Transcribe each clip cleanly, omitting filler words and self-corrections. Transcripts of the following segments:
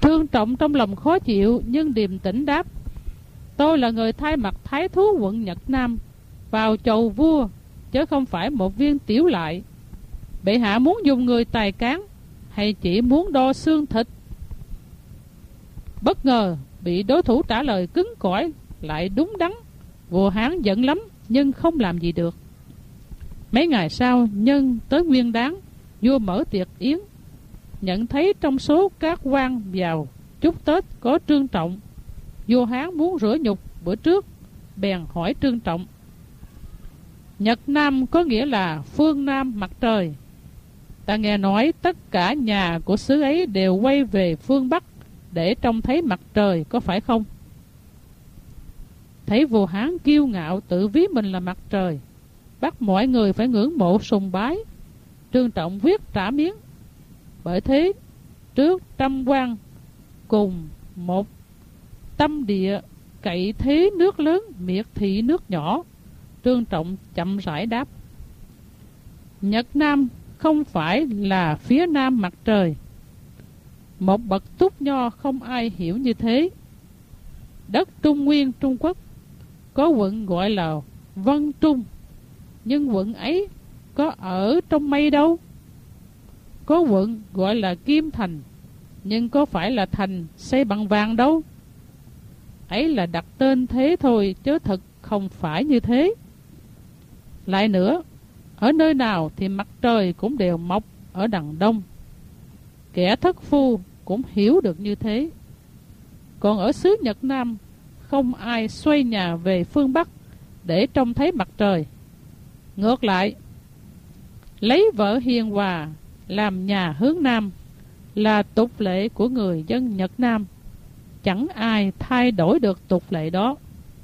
Trương Trọng trong lòng khó chịu nhưng điềm tĩnh đáp: tôi là người thay mặt thái thú quận Nhật Nam vào chầu vua, chứ không phải một viên tiểu lại. Bệ hạ muốn dùng người tài cán hay chỉ muốn đo xương thịt? Bất ngờ bị đối thủ trả lời cứng cỏi lại đúng đắn. Vua Hán giận lắm nhưng không làm gì được. Mấy ngày sau, nhân tới nguyên đán, vua mở tiệc yến. Nhận thấy trong số các quan vào chúc Tết có Trương Trọng, vua Hán muốn rửa nhục bữa trước, bèn hỏi Trương Trọng: Nhật Nam có nghĩa là phương Nam mặt trời. Ta nghe nói tất cả nhà của xứ ấy đều quay về phương Bắc để trông thấy mặt trời, có phải không? Thấy vua Hán kiêu ngạo tự ví mình là mặt trời, bắt mọi người phải ngưỡng mộ sùng bái, Trương Trọng quyết trả miếng. Bởi thế trước trăm quan cùng một tâm địa, cậy thế nước lớn miệt thị nước nhỏ, Trương Trọng chậm rãi đáp: Nhật Nam không phải là phía nam mặt trời. Một bậc túc nho không ai hiểu như thế. Đất Trung Nguyên Trung Quốc có quận gọi là Vân Trung, nhưng quận ấy có ở trong mây đâu. Có quận gọi là Kim Thành, nhưng có phải là thành xây bằng vàng đâu. Ấy là đặt tên thế thôi, chứ thật không phải như thế. Lại nữa, ở nơi nào thì mặt trời cũng đều mọc ở đằng đông. Kẻ thất phu cũng hiểu được như thế. Còn ở xứ Nhật Nam, không ai xoay nhà về phương Bắc để trông thấy mặt trời. Ngược lại, lấy vợ hiền hòa làm nhà hướng Nam là tục lệ của người dân Nhật Nam. Chẳng ai thay đổi được tục lệ đó.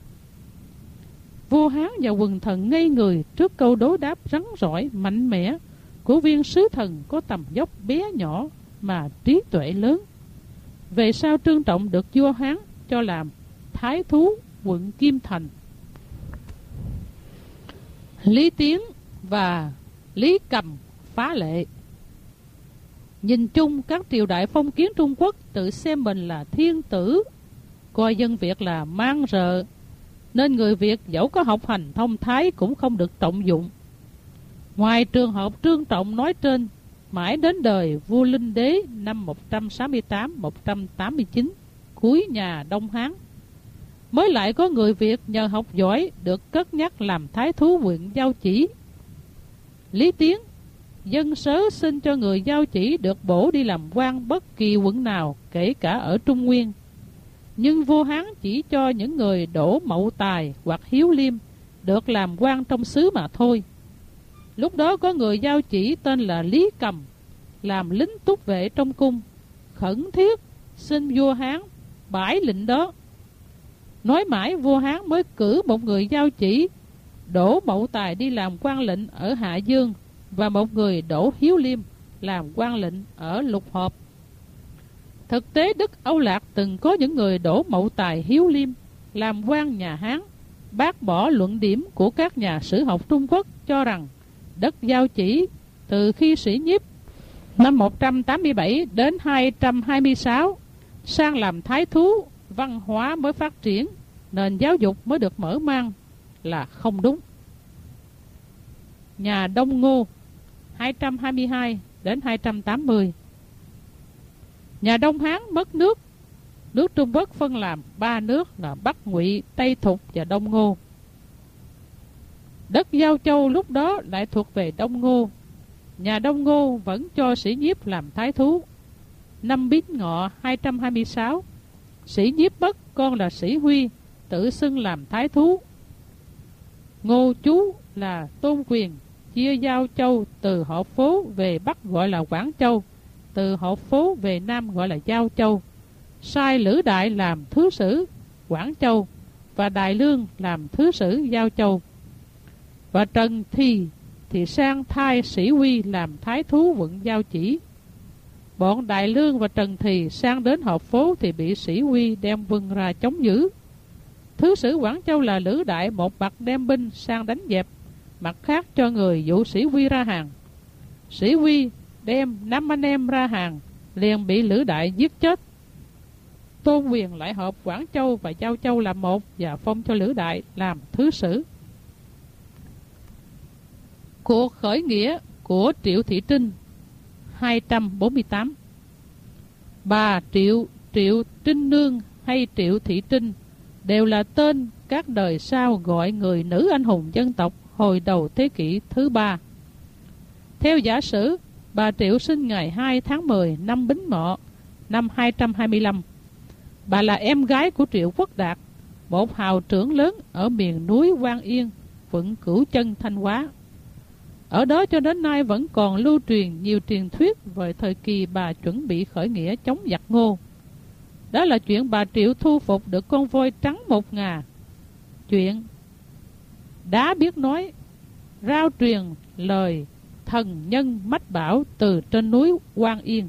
Vua Hán và quần thần ngây người trước câu đối đáp rắn rỏi mạnh mẽ của viên sứ thần có tầm vóc bé nhỏ mà trí tuệ lớn. Về sau Trương Trọng được vua Hán cho làm thái thú quận Kim Thành. Lý Tiến và Lý Cầm phá lệ. Nhìn chung các triều đại phong kiến Trung Quốc tự xem mình là thiên tử, coi dân Việt là mang rợ, nên người Việt dẫu có học hành thông thái cũng không được trọng dụng. Ngoài trường hợp Trương Trọng nói trên, mãi đến đời vua Linh Đế năm 168-189 cuối nhà Đông Hán, mới lại có người Việt nhờ học giỏi được cất nhắc làm thái thú huyện Giao Chỉ. Lý Tiến dân sớ xin cho người Giao Chỉ được bổ đi làm quan bất kỳ quận nào, kể cả ở Trung Nguyên. Nhưng vua Hán chỉ cho những người đỗ mậu tài hoặc hiếu liêm được làm quan trong xứ mà thôi. Lúc đó có người Giao Chỉ tên là Lý Cầm làm lính túc vệ trong cung, khẩn thiết xin vua Hán bãi lệnh đó. Nói mãi vua Hán mới cử một người Giao Chỉ đỗ mậu tài đi làm quan lệnh ở Hạ Dương, và một người đỗ hiếu liêm làm quan lệnh ở Lục Hợp. Thực tế Đức Âu Lạc từng có những người đỗ mậu tài hiếu liêm làm quan nhà Hán, bác bỏ luận điểm của các nhà sử học Trung Quốc cho rằng đất Giao Chỉ từ khi Sĩ Nhiếp năm 187 đến 226 sang làm thái thú, văn hóa mới phát triển, nền giáo dục mới được mở mang, là không đúng. Nhà Đông Ngô 222 đến 280. Nhà Đông Hán mất nước. Nước Trung Quốc phân làm 3 nước là Bắc Ngụy, Tây Thục và Đông Ngô. Đất Giao Châu lúc đó lại thuộc về Đông Ngô. Nhà Đông Ngô vẫn cho Sĩ Nhiếp làm thái thú. Năm Bính Ngọ 226, Sĩ Nhiếp mất con là Sĩ Huy, tự xưng làm thái thú. Ngô chú là tôn quyền, chia Giao Châu từ họ phố về Bắc gọi là Quảng Châu, từ họ phố về Nam gọi là Giao Châu. Sai Lữ Đại làm thứ sử Quảng Châu và Đại Lương làm thứ sử Giao Châu. Và Trần thì sang thay Sĩ Huy làm thái thú quận Giao Chỉ. Bọn Đại Lương và Trần Thì sang đến họp phố thì bị Sĩ Huy đem quân ra chống giữ. Thứ sử Quảng Châu là Lữ Đại một mặt đem binh sang đánh dẹp, mặt khác cho người dụ Sĩ Huy ra hàng. Sĩ Huy đem 5 anh em ra hàng, liền bị Lữ Đại giết chết. Tôn Quyền lại hợp Quảng Châu và Giao Châu làm một và phong cho Lữ Đại làm thứ sử. Cuộc khởi nghĩa của Triệu Thị Trinh 248. Bà Triệu Trinh Nương hay Triệu Thị Trinh đều là tên các đời sau gọi người nữ anh hùng dân tộc hồi đầu thế kỷ thứ 3. Theo giả sử, bà Triệu sinh ngày 2 tháng 10 năm Bính Mọ năm 225. Bà là em gái của Triệu Quốc Đạt, một hào trưởng lớn ở miền núi Quan Yên, quận Cửu Chân, Thanh Hóa. Ở đó cho đến nay vẫn còn lưu truyền nhiều truyền thuyết về thời kỳ bà chuẩn bị khởi nghĩa chống giặc Ngô. Đó là chuyện bà Triệu thu phục được con voi trắng một ngà, chuyện đá biết nói, rao truyền lời thần nhân mách bảo từ trên núi Quan Yên.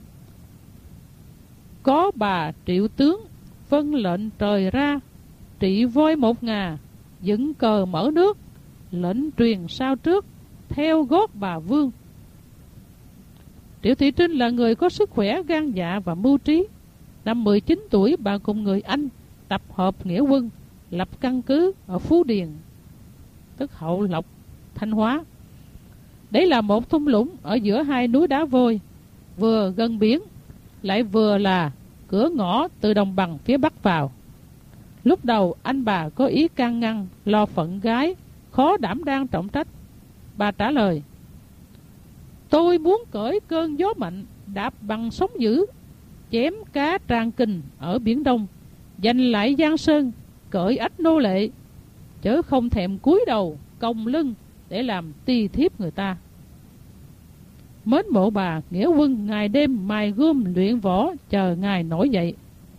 Có bà Triệu tướng vâng lệnh trời ra, trị voi một ngà, dựng cờ mở nước, lệnh truyền sao trước, theo gót bà Vương. Triệu Thị Trinh là người có sức khỏe, gan dạ và mưu trí. Năm 19 tuổi, bà cùng người Anh tập hợp nghĩa quân, lập căn cứ ở Phú Điền, tức Hậu Lộc, Thanh Hóa. Đấy là một thung lũng ở giữa hai núi đá vôi, vừa gần biển, lại vừa là cửa ngõ từ đồng bằng phía Bắc vào. Lúc đầu anh bà có ý can ngăn, lo phận gái, khó đảm đang trọng trách. Bà trả lời: tôi muốn cởi cơn gió mạnh, đạp bằng sóng dữ, chém cá tràn kình ở Biển Đông, giành lại Giang Sơn, cởi ách nô lệ, chớ không thèm cúi đầu còng lưng để làm tỳ thiếp người ta. Mến mộ bà, nghĩa quân ngày đêm mài gươm luyện võ chờ ngài nổi dậy.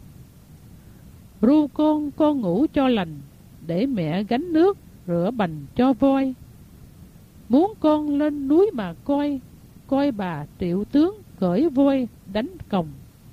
Ru con ngủ cho lành, để mẹ gánh nước rửa bành cho voi. Muốn con lên núi mà coi, coi bà Triệu tướng cởi voi đánh còng.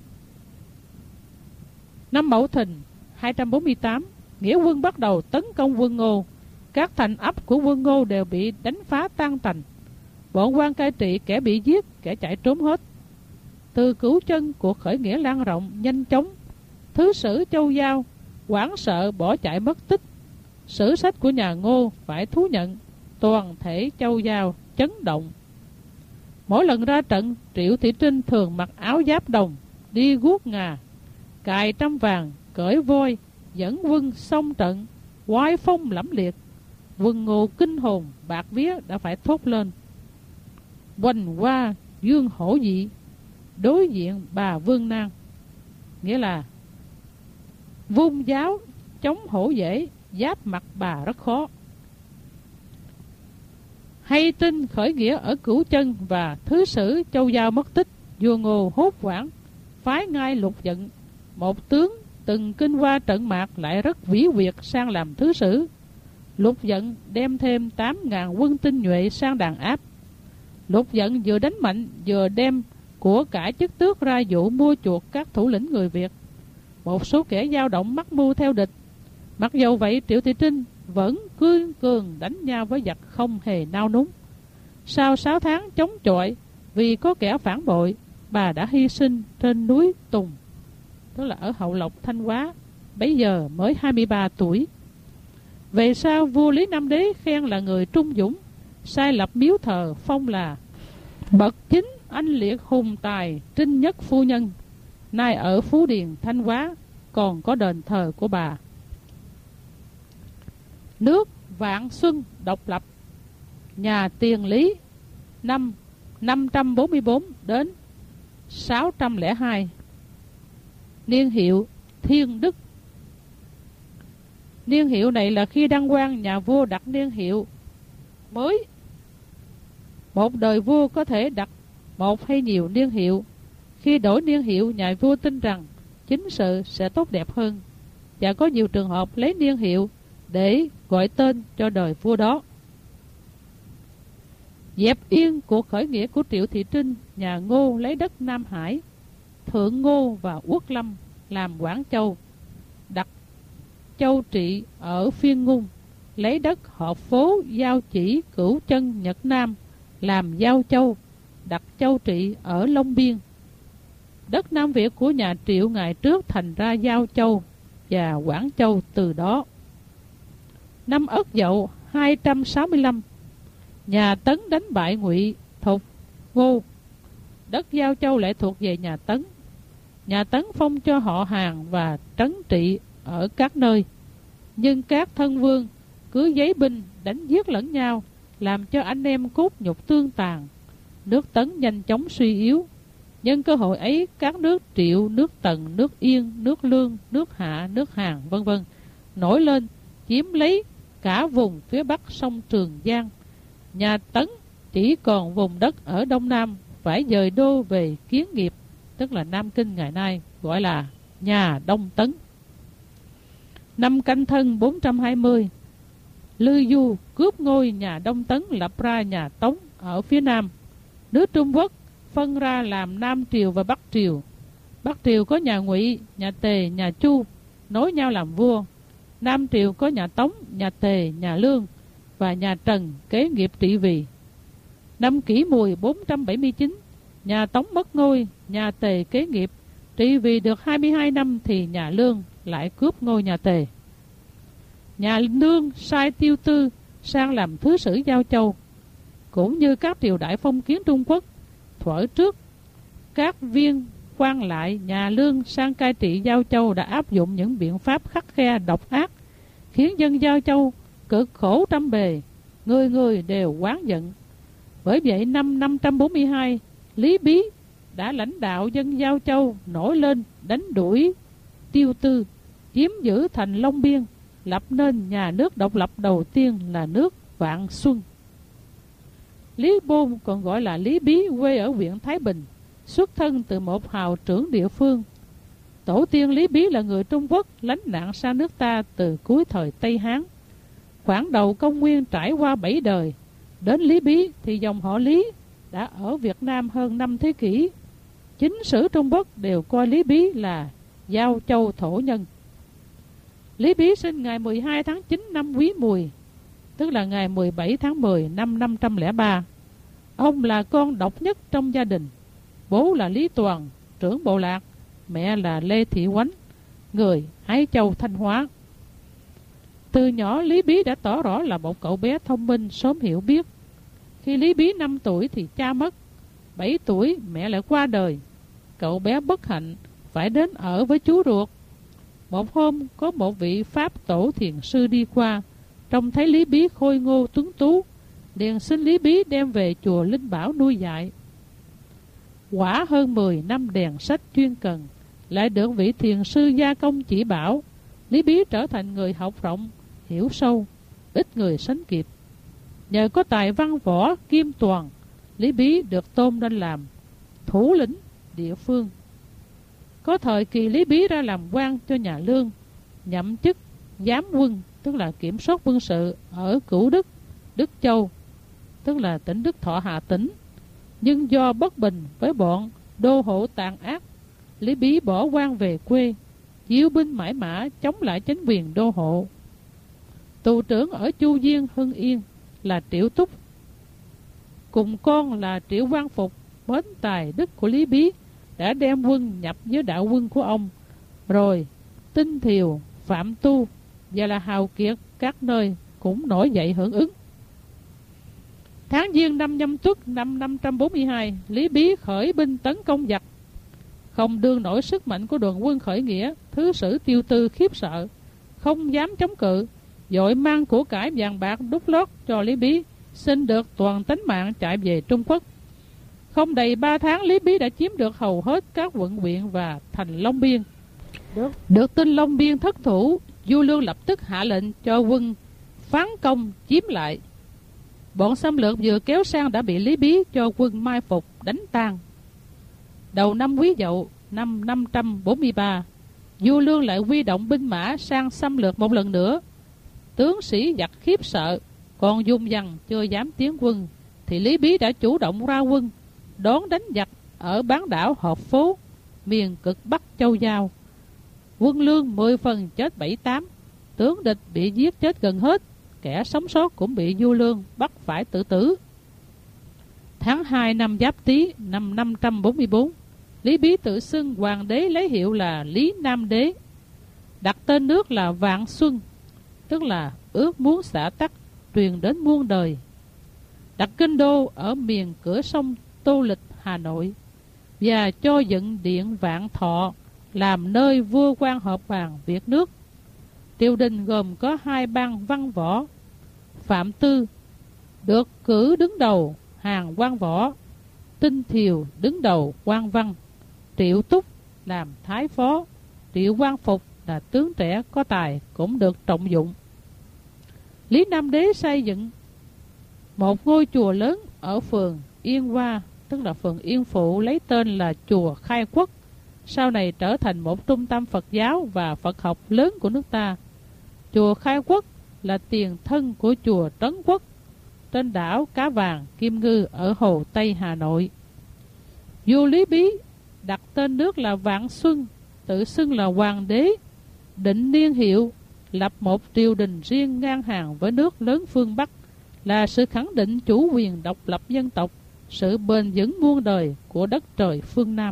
Năm Mậu Thìn 248, nghĩa quân bắt đầu tấn công quân Ngô. Các thành ấp của quân Ngô đều bị đánh phá tan tành. Bọn quan cai trị kẻ bị giết, kẻ chạy trốn hết. Từ Cửu Chân, cuộc khởi nghĩa lan rộng nhanh chóng. Thứ sử Châu Giao hoảng sợ bỏ chạy mất tích. Sử sách của nhà Ngô phải thú nhận, toàn thể Châu Giao chấn động. Mỗi lần ra trận, Triệu Thị Trinh thường mặc áo giáp đồng, đi guốc ngà, cài trăm vàng, cởi voi, dẫn quân xông trận, oai phong lẫm liệt. Quân Ngô kinh hồn bạc vía đã phải thốt lên: Hoành hoa dương hổ dị, đối diện bà Vương Nang. Nghĩa là vung giáo chống hổ dễ, giáp mặt bà rất khó. Hay tin khởi nghĩa ở Cửu Chân và thứ sử Châu Giao mất tích, vua Ngô hốt hoảng, phái ngay Lục Dận, một tướng từng kinh qua trận mạc lại rất vĩ quyệt, sang làm thứ sử. Lục Dận đem thêm 8.000 quân tinh nhuệ sang đàn áp. Lục Dận vừa đánh mạnh vừa đem của cải chức tước ra dụ mua chuộc các thủ lĩnh người Việt. Một số kẻ dao động mắc mưu theo địch. Mặc dầu vậy, Triệu Thị Trinh vẫn cương cường đánh nhau với giặc không hề nao núng. Sau 6 tháng chống chọi, vì có kẻ phản bội, bà đã hy sinh trên núi Tùng, đó là ở Hậu Lộc, Thanh Hóa, bấy giờ mới 23 tuổi. Về sau, vua Lý Nam Đế khen là người trung dũng, sai lập miếu thờ phong là bậc chính anh liệt hùng tài Trinh Nhất phu nhân. Nay ở Phú Điền, Thanh Hóa còn có đền thờ của bà. Nước Vạn Xuân độc lập. Nhà Tiền Lý năm 544 đến 602. Niên hiệu Thiên Đức. Niên hiệu này là khi đăng quang, nhà vua đặt niên hiệu mới. Một đời vua có thể đặt một hay nhiều niên hiệu. Khi đổi niên hiệu, nhà vua tin rằng chính sự sẽ tốt đẹp hơn, và có nhiều trường hợp lấy niên hiệu để gọi tên cho đời vua đó. Dẹp yên cuộc khởi nghĩa của Triệu Thị Trinh, nhà Ngô lấy đất Nam Hải, Thượng Ngô và Uất Lâm làm Quảng Châu, đặt Châu Trị ở Phiên Ngung, lấy đất hợp phố Giao Chỉ, Cửu Chân, Nhật Nam làm Giao Châu, đặt Châu Trị ở Long Biên. Đất Nam Việt của nhà Triệu ngày trước thành ra Giao Châu và Quảng Châu từ đó. Năm Ất Dậu 265, nhà Tấn đánh bại Ngụy, Thục, Ngô. Đất Giao Châu lại thuộc về nhà Tấn. Nhà Tấn phong cho họ Hàn và trấn trị ở các nơi. Nhưng các thân vương cứ giấy binh đánh giết lẫn nhau, làm cho anh em cốt nhục tương tàn. Nước Tấn nhanh chóng suy yếu. Nhân cơ hội ấy, các nước Triệu, nước Tần, nước Yên, nước Lương, nước Hạ, nước Hàn v.v. nổi lên, chiếm lấy cả vùng phía bắc sông Trường Giang. Nhà Tấn chỉ còn vùng đất ở Đông Nam phải dời đô về Kiến Nghiệp, tức là Nam Kinh ngày nay, gọi là nhà Đông Tấn. Năm Canh Thân 420, Lư Du cướp ngôi nhà Đông Tấn, lập ra nhà Tống ở phía Nam. Nước Trung Quốc phân ra làm Nam Triều và Bắc Triều. Bắc Triều có nhà Ngụy, nhà Tề, nhà Chu nối nhau làm vua. Nam Triều có nhà Tống, nhà Tề, nhà Lương và nhà Trần kế nghiệp trị vì. Năm Kỷ Mùi 479, nhà Tống mất ngôi, nhà Tề kế nghiệp. Trị vì được 22 năm thì nhà Lương lại cướp ngôi nhà Tề. Nhà Lương sai Tiêu Tư sang làm thứ sử Giao Châu. Cũng như các triều đại phong kiến Trung Quốc, thuở trước các viên quan lại nhà Lương sang cai trị Giao Châu đã áp dụng những biện pháp khắc khe độc ác, khiến dân Giao Châu cực khổ trăm bề, người người đều oán giận. Bởi vậy năm 542, Lý Bí đã lãnh đạo dân Giao Châu nổi lên đánh đuổi Tiêu Tư, chiếm giữ thành Long Biên, lập nên nhà nước độc lập đầu tiên là nước Vạn Xuân. Lý Bôn còn gọi là Lý Bí, quê ở huyện Thái Bình, xuất thân từ một hào trưởng địa phương. Tổ tiên Lý Bí là người Trung Quốc lánh nạn sang nước ta từ cuối thời Tây Hán. Khoảng đầu công nguyên trải qua 7 đời, đến Lý Bí thì dòng họ Lý đã ở Việt Nam hơn 5 thế kỷ. Chính sử Trung Quốc đều coi Lý Bí là Giao Châu thổ nhân. Lý Bí sinh ngày 12 tháng 9 năm Quý Mùi, tức là ngày 17 tháng 10 năm 503. Ông là con độc nhất trong gia đình. Bố là Lý Toàn, trưởng bộ lạc, mẹ là Lê Thị Quánh, người Ái Châu Thanh Hóa. Từ nhỏ Lý Bí đã tỏ rõ là một cậu bé thông minh, sớm hiểu biết. Khi Lý Bí 5 tuổi thì cha mất, 7 tuổi mẹ lại qua đời. Cậu bé bất hạnh phải đến ở với chú ruột. Một hôm có một vị Pháp tổ thiền sư đi qua, trông thấy Lý Bí khôi ngô tuấn tú, liền xin Lý Bí đem về chùa Linh Bảo nuôi dạy. Quả hơn 10 năm đèn sách chuyên cần, lại được vị thiền sư gia công chỉ bảo, Lý Bí trở thành người học rộng, hiểu sâu, ít người sánh kịp. Nhờ có tài văn võ kim toàn, Lý Bí được tôn lên làm thủ lĩnh địa phương. Có thời kỳ Lý Bí ra làm quan cho nhà Lương, nhậm chức giám quân, tức là kiểm soát quân sự ở Cửu Đức, Đức Châu, tức là tỉnh Đức Thọ Hà Tĩnh. Nhưng do bất bình với bọn đô hộ tàn ác, Lý Bí bỏ quan về quê, chiêu binh mãi mã chống lại chính quyền đô hộ. Tù trưởng ở Chu Diên, Hưng Yên là Triệu Túc, cùng con là Triệu Quang Phục, mến tài đức của Lý Bí, đã đem quân nhập với đạo quân của ông. Rồi Tinh Thiều, Phạm Tu và là Hào Kiệt các nơi cũng nổi dậy hưởng ứng. Tháng Giêng năm Nhâm Tuất năm 542, Lý Bí khởi binh tấn công giặc. Không đương nổi sức mạnh của đoàn quân khởi nghĩa, thứ sử Tiêu Tư khiếp sợ, không dám chống cự, vội mang của cải vàng bạc đúc lót cho Lý Bí, xin được toàn tính mạng chạy về Trung Quốc. Không đầy 3 tháng, Lý Bí đã chiếm được hầu hết các quận huyện và thành Long Biên. Được tin Long Biên thất thủ, Du Lương lập tức hạ lệnh cho quân phán công chiếm lại. Bọn xâm lược vừa kéo sang đã bị Lý Bí cho quân mai phục đánh tan. Đầu năm Quý Dậu năm 543, Du Lương lại huy động binh mã sang xâm lược một lần nữa. Tướng sĩ giặc khiếp sợ, còn dùng dằng chưa dám tiến quân, thì Lý Bí đã chủ động ra quân đón đánh giặc ở bán đảo Hợp Phố, miền cực Bắc Châu Giao. Quân Lương 10 phần chết 7-8, tướng địch bị giết chết gần hết, kẻ sống sót cũng bị Du Lương bắt phải tự tử. Tháng 2 năm Giáp Tý năm 544, Lý Bí tự xưng hoàng đế lấy hiệu là Lý Nam Đế, đặt tên nước là Vạn Xuân, tức là ước muốn xã tắc truyền đến muôn đời. Đặt kinh đô ở miền cửa sông Tô Lịch, Hà Nội, và cho dựng điện Vạn Thọ làm nơi vua quan họp bàn việc nước. Triều đình gồm có 2 ban văn võ. Phạm Tư được cử đứng đầu hàng quan võ, Tinh Thiều đứng đầu quan văn, Triệu Túc làm thái phó, Triệu Quang Phục là tướng trẻ có tài cũng được trọng dụng. Lý Nam Đế xây dựng một ngôi chùa lớn ở phường Yên Hoa, tức là phường Yên Phụ, lấy tên là chùa Khai Quốc, sau này trở thành một trung tâm Phật giáo và Phật học lớn của nước ta. Chùa Khai Quốc là tiền thân của chùa Trấn Quốc trên đảo Cá Vàng, Kim Ngư ở Hồ Tây, Hà Nội. Vua Lý Bí đặt tên nước là Vạn Xuân, tự xưng là hoàng đế, định niên hiệu, lập một triều đình riêng ngang hàng với nước lớn phương Bắc, là sự khẳng định chủ quyền độc lập dân tộc, sự bền vững muôn đời của đất trời phương Nam.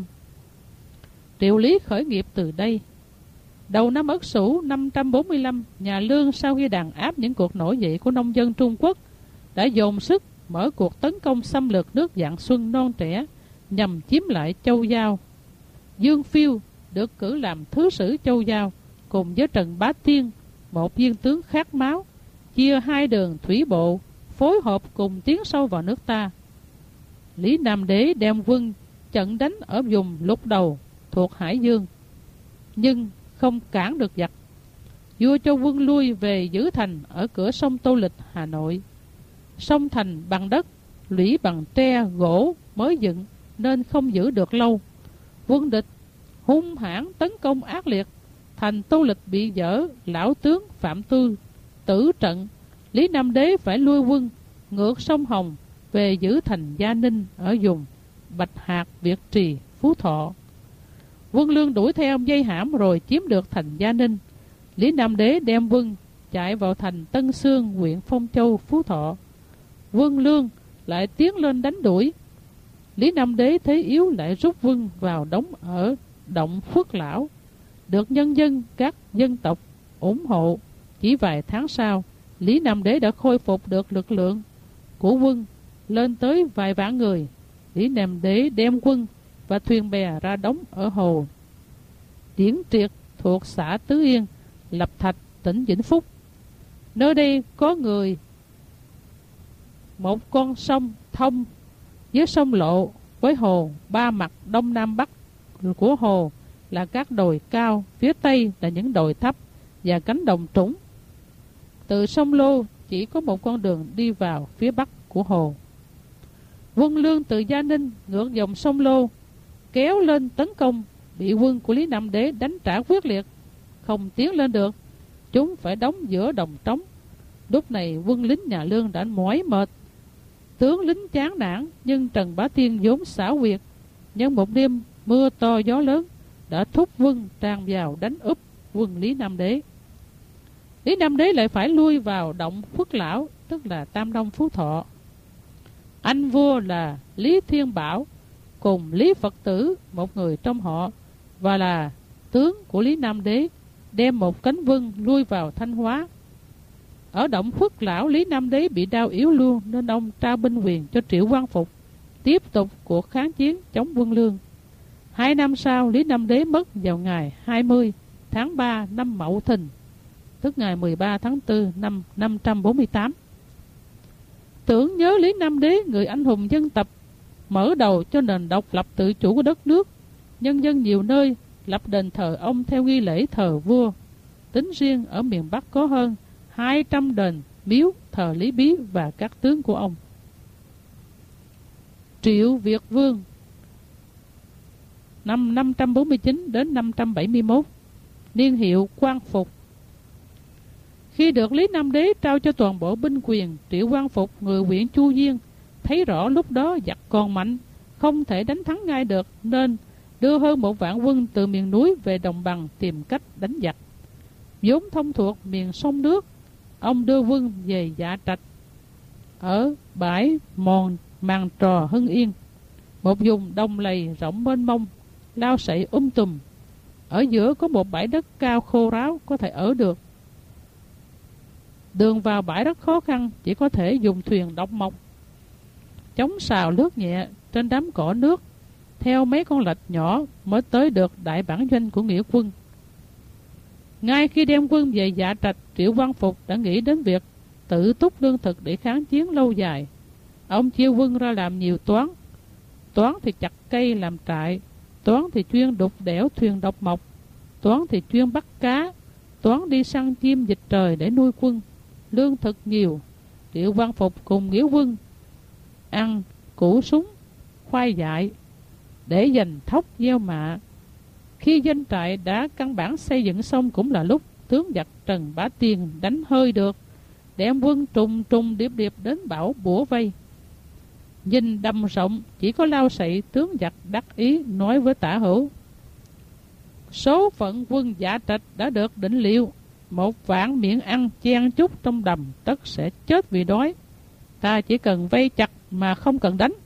Triệu Lý khởi nghiệp từ đây. Đầu năm Ất Sửu 545, nhà Lương sau khi đàn áp những cuộc nổi dậy của nông dân Trung Quốc đã dồn sức mở cuộc tấn công xâm lược nước Vạn Xuân non trẻ nhằm chiếm lại Châu Giao. Dương Phiêu được cử làm thứ sử Châu Giao cùng với Trần Bá Tiên, một viên tướng khát máu, chia 2 đường thủy bộ phối hợp cùng tiến sâu vào nước ta. Lý Nam Đế đem quân trận đánh ở vùng Lục Đầu thuộc Hải Dương, nhưng không cản được giặc. Vua cho quân lui về giữ thành ở cửa sông Tô Lịch, Hà Nội. Sông thành bằng đất, lũy bằng tre gỗ mới dựng nên không giữ được lâu. Quân địch hung hãn tấn công ác liệt, thành Tô Lịch bị dỡ, lão tướng Phạm Tư tử trận. Lý Nam Đế phải lui quân ngược sông Hồng về giữ thành Gia Ninh ở vùng Bạch Hạc, Việt Trì, Phú Thọ. Quân Lương đuổi theo dây hãm rồi chiếm được thành Gia Ninh. Lý Nam Đế đem quân chạy vào thành Tân Xương, huyện Phong Châu, Phú Thọ. Quân Lương lại tiến lên đánh đuổi. Lý Nam Đế thấy yếu lại rút quân vào đóng ở động Phước Lão, được nhân dân các dân tộc ủng hộ. Chỉ vài tháng sau, Lý Nam Đế đã khôi phục được lực lượng của quân lên tới vài vạn người. Lý Nam Đế đem quân và thuyền bè ra đóng ở hồ Điển Triệt thuộc xã Tứ Yên, Lập Thạch, tỉnh Vĩnh Phúc. Nơi đây có một con sông thông với sông Lộ, với hồ 3 mặt đông nam bắc của hồ là các đồi cao, phía tây là những đồi thấp và cánh đồng trũng. Từ sông Lô chỉ có một con đường đi vào phía bắc của hồ. Quân Lương từ Gia Ninh ngược dòng sông Lô kéo lên tấn công, bị quân của Lý Nam Đế đánh trả quyết liệt, không tiến lên được. Chúng phải đóng giữa đồng trống. Lúc này quân lính nhà Lương đã mỏi mệt, tướng lính chán nản, nhưng Trần Bá Tiên vốn xảo quyệt, nhân một đêm mưa to gió lớn đã thúc quân tràn vào đánh úp quân Lý Nam Đế. Lý Nam Đế lại phải lui vào động Phước Lão, tức là Tam Đông, Phú Thọ. Anh vua là Lý Thiên Bảo cùng Lý Phật Tử, một người trong họ và là tướng của Lý Nam Đế, đem một cánh quân lui vào Thanh Hóa. Ở động Phước Lão, Lý Nam Đế bị đau yếu luôn, nên ông trao binh quyền cho Triệu Quang Phục tiếp tục cuộc kháng chiến chống quân Lương. 2 năm sau, Lý Nam Đế mất vào ngày 20 tháng 3 năm Mậu Thìn, tức ngày 13 tháng 4 năm 548. Tưởng nhớ Lý Nam Đế, người anh hùng dân tộc, mở đầu cho nền độc lập tự chủ của đất nước. Nhân dân nhiều nơi lập đền thờ ông theo nghi lễ thờ vua. Tính riêng ở miền Bắc có hơn 200 đền miếu thờ Lý Bí và các tướng của ông. Triệu Việt Vương năm 549 đến 571, niên hiệu Quang Phục. Khi được Lý Nam Đế trao cho toàn bộ binh quyền, Triệu Quang Phục, người huyện Chu Diên, thấy rõ lúc đó giặc còn mạnh, không thể đánh thắng ngay được, nên đưa hơn 1 vạn quân từ miền núi về đồng bằng tìm cách đánh giặc. Vốn thông thuộc miền sông nước, ông đưa quân về Dạ Trạch ở bãi Mòn Màng Trò, Hưng Yên, một vùng đồng lầy rộng mênh mông, lao sậy tùm. Ở giữa có một bãi đất cao khô ráo có thể ở được. Đường vào bãi rất khó khăn, chỉ có thể dùng thuyền độc mộc. Chống xào lướt nhẹ trên đám cỏ nước, theo mấy con lạch nhỏ mới tới được đại bản doanh của nghĩa quân. Ngay khi đem quân về Dạ Trạch, Triệu Quang Phục đã nghĩ đến việc tự túc lương thực để kháng chiến lâu dài. Ông chia quân ra làm nhiều toán. Toán thì chặt cây làm trại, toán thì chuyên đục đẽo thuyền độc mộc, toán thì chuyên bắt cá, toán đi săn chim dịch trời để nuôi quân. Lương thực nhiều, Triệu Quang Phục cùng nghĩa quân ăn củ súng, khoai dại để dành thóc gieo mạ. Khi doanh trại đã căn bản xây dựng xong cũng là lúc tướng giặc Trần Bá Tiên đánh hơi được, đem quân trùng trùng điệp điệp đến bảo bủa vây. Nhìn đầm rộng chỉ có lao sậy, tướng giặc đắc ý nói với Tả Hữu: số phận quân Dạ Trạch đã được định liệu, 1.000 miệng ăn chen chúc trong đầm tất sẽ chết vì đói. Ta chỉ cần vây chặt mà không cần đánh.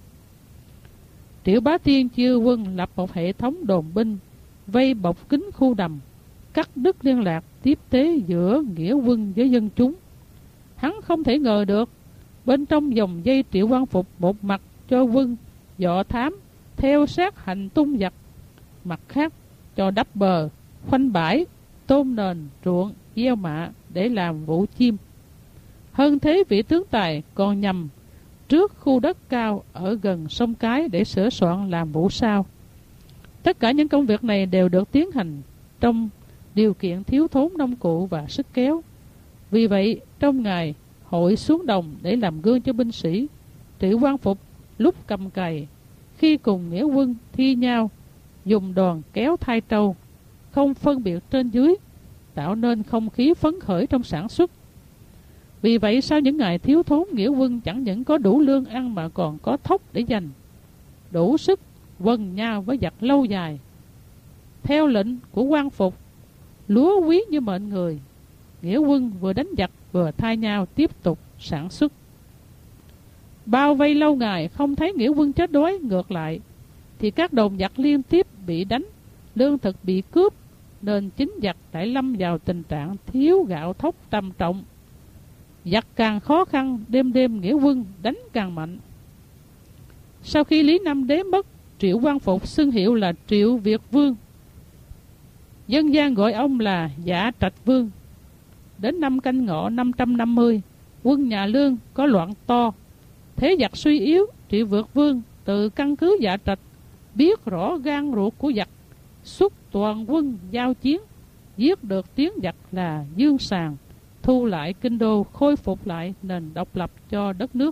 Triệu Bá Tiên chia quân lập một hệ thống đồn binh, vây bọc kín khu đầm, cắt đứt liên lạc tiếp tế giữa nghĩa quân với dân chúng. Hắn không thể ngờ được, bên trong vòng dây Triệu Quang Phục một mặt cho quân dọ thám theo sát hành tung giặc, mặt khác cho đắp bờ, khoanh bãi, tôm nền, ruộng, gieo mạ để làm vụ chim. Hơn thế, vị tướng tài còn nhằm trước khu đất cao ở gần sông Cái để sửa soạn làm vụ sau. Tất cả những công việc này đều được tiến hành trong điều kiện thiếu thốn nông cụ và sức kéo. Vì vậy, trong ngày hội xuống đồng để làm gương cho binh sĩ, Triệu Quang Phục lúc cầm cày, khi cùng nghĩa quân thi nhau dùng đòn kéo thai trâu, không phân biệt trên dưới, tạo nên không khí phấn khởi trong sản xuất. Vì vậy sau những ngày thiếu thốn, nghĩa quân chẳng những có đủ lương ăn mà còn có thóc để dành, đủ sức quần nhau với giặc lâu dài. Theo lệnh của Quang Phục, lúa quý như mệnh người, nghĩa quân vừa đánh giặc vừa thay nhau tiếp tục sản xuất. Bao vây lâu ngày không thấy nghĩa quân chết đói, ngược lại thì các đồn giặc liên tiếp bị đánh, lương thực bị cướp, nên chính giặc lại lâm vào tình trạng thiếu gạo thóc trầm trọng. Giặc càng khó khăn, đêm đêm nghĩa quân đánh càng mạnh. Sau khi Lý Nam Đế mất, Triệu Quang Phục xưng hiệu là Triệu Việt Vương, dân gian gọi ông là Dạ Trạch Vương. Đến năm Canh Ngọ 550, quân nhà Lương có loạn to, thế giặc suy yếu. Triệu Việt Vương từ căn cứ Dạ Trạch biết rõ gan ruột của giặc, xuất toàn quân giao chiến, giết được tiếng giặc là Dương Sàng, thu lại kinh đô, khôi phục lại nền độc lập cho đất nước.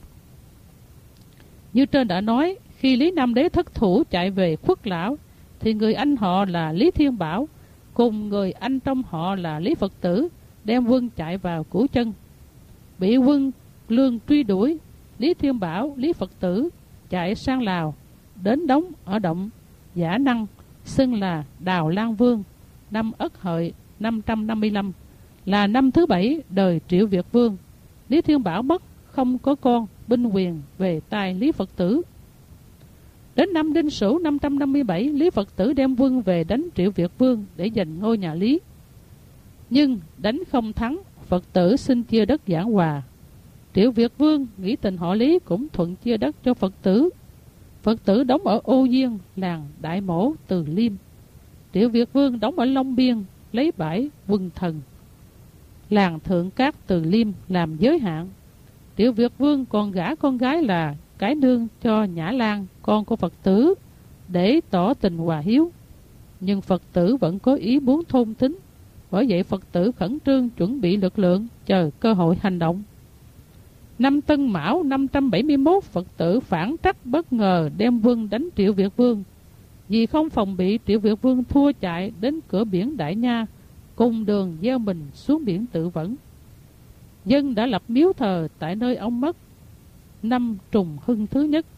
Như trên đã nói, khi Lý Nam Đế thất thủ chạy về Khuất Lão, thì người anh họ là Lý Thiên Bảo cùng người anh trong họ là Lý Phật Tử đem quân chạy vào Củ Chân. Bị quân Lương truy đuổi, Lý Thiên Bảo, Lý Phật Tử chạy sang Lào, đến đóng ở động Giả Năng, xưng là Đào Lan Vương, năm Ất Hợi 555, là năm thứ 7 đời Triệu Việt Vương. Lý Thiên Bảo mất, không có con, binh quyền về tay Lý Phật Tử. Đến năm Đinh Sửu 557, Lý Phật Tử đem quân về đánh Triệu Việt Vương để giành ngôi nhà Lý. Nhưng đánh không thắng, Phật Tử xin chia đất giảng hòa. Triệu Việt Vương nghĩ tình họ Lý cũng thuận chia đất cho Phật Tử. Phật Tử đóng ở Ô Diên, làng Đại Mỗ, Từ Liêm. Triệu Việt Vương đóng ở Long Biên, lấy bãi Quân Thần, làng Thượng Cát, Từ Liêm làm giới hạn. Triệu Việt Vương còn gả con gái là Cái Nương cho Nhã Lan, con của Phật Tử, để tỏ tình hòa hiếu. Nhưng Phật Tử vẫn có ý muốn thôn tính, bởi vậy Phật Tử khẩn trương chuẩn bị lực lượng, chờ cơ hội hành động. Năm Tân Mão 571, Phật Tử phản trắc bất ngờ đem quân đánh Triệu Việt Vương. Vì không phòng bị, Triệu Việt Vương thua chạy đến cửa biển Đại Nha, cùng đường gieo mình xuống biển tự vẫn. Dân đã lập miếu thờ tại nơi ông mất, năm Trùng Hưng thứ nhất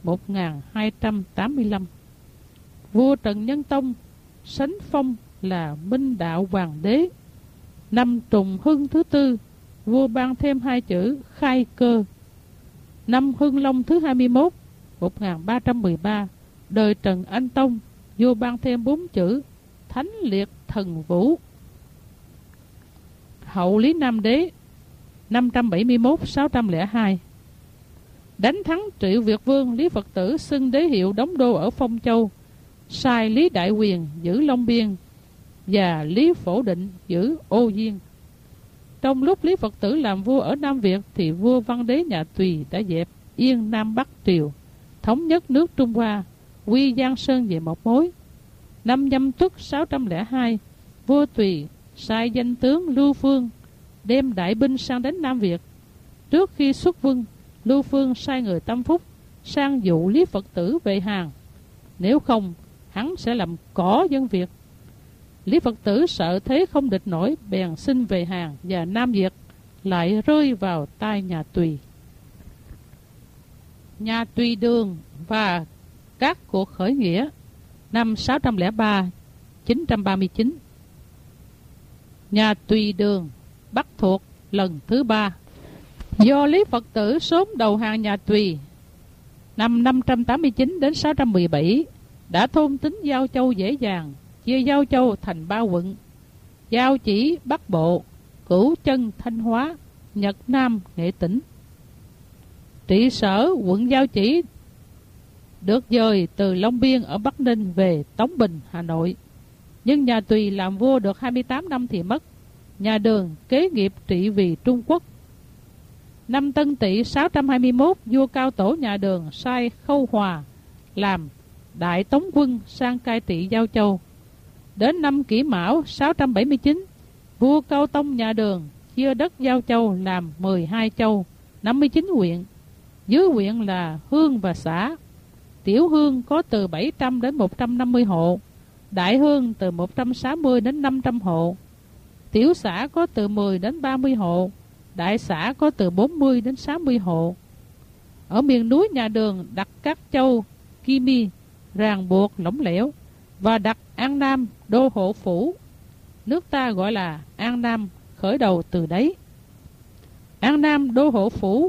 1285. Vua Trần Nhân Tông sánh phong là Minh Đạo Hoàng đế. Năm Trùng Hưng thứ tư, vua ban thêm 2 chữ Khai Cơ. Năm Hưng Long thứ 21 1313, đời Trần Anh Tông vua ban thêm 4 chữ Thánh Liệt Thần Vũ. Hậu Lý Nam Đế 571-602. Đánh thắng Triệu Việt Vương, Lý Phật Tử xưng đế hiệu đóng đô ở Phong Châu, sai Lý Đại Quyền giữ Long Biên và Lý Phổ Định giữ Ô Diên. Trong lúc Lý Phật Tử làm vua ở Nam Việt thì vua Văn Đế nhà Tùy đã dẹp Yên Nam Bắc Triều, thống nhất nước Trung Hoa, quy Giang Sơn về một mối. Năm Nhâm Tuất 602, vua Tùy sai danh tướng Lưu Phương đem đại binh sang đánh Nam Việt. Trước khi xuất quân, Lưu Phương sai người Tâm Phúc sang dụ Lý Phật Tử về hàng, nếu không hắn sẽ làm cỏ dân Việt. Lý Phật Tử sợ thế không địch nổi, bèn xin về hàng và Nam Việt lại rơi vào tay nhà Tùy. Nhà Tùy Đường và các cuộc khởi nghĩa năm 603-939. Nhà Tùy Đường bắt thuộc lần thứ 3. Do Lý Phật Tử sớm đầu hàng nhà Tùy, năm 589 đến 617 đã thôn tính Giao Châu dễ dàng, chia Giao Châu thành 3 quận: Giao Chỉ Bắc Bộ, Cửu Chân Thanh Hóa, Nhật Nam Nghệ Tĩnh. Trị sở quận Giao Chỉ được dời từ Long Biên ở Bắc Ninh về Tống Bình, Hà Nội. Nhưng nhà Tùy làm vua được 28 năm thì mất. Nhà Đường kế nghiệp trị vì Trung Quốc. Năm Tân Tỵ 621, vua Cao Tổ nhà Đường sai Khâu Hòa làm đại tống quân sang cai trị Giao Châu. Đến năm Kỷ Mão 679, vua Cao Tông nhà Đường chia đất Giao Châu làm 12 châu, 59 huyện. Dưới huyện là hương và xã. Tiểu hương có từ 700 đến 150 hộ, đại hương từ 160 đến 500 hộ, tiểu xã có từ 10 đến 30 hộ, đại xã có từ 40 đến 60 hộ. Ở miền núi nhà Đường đặt các châu Kimi ràng buộc lỏng lẻo và đặt An Nam đô hộ phủ. Nước ta gọi là An Nam khởi đầu từ đấy. An Nam đô hộ phủ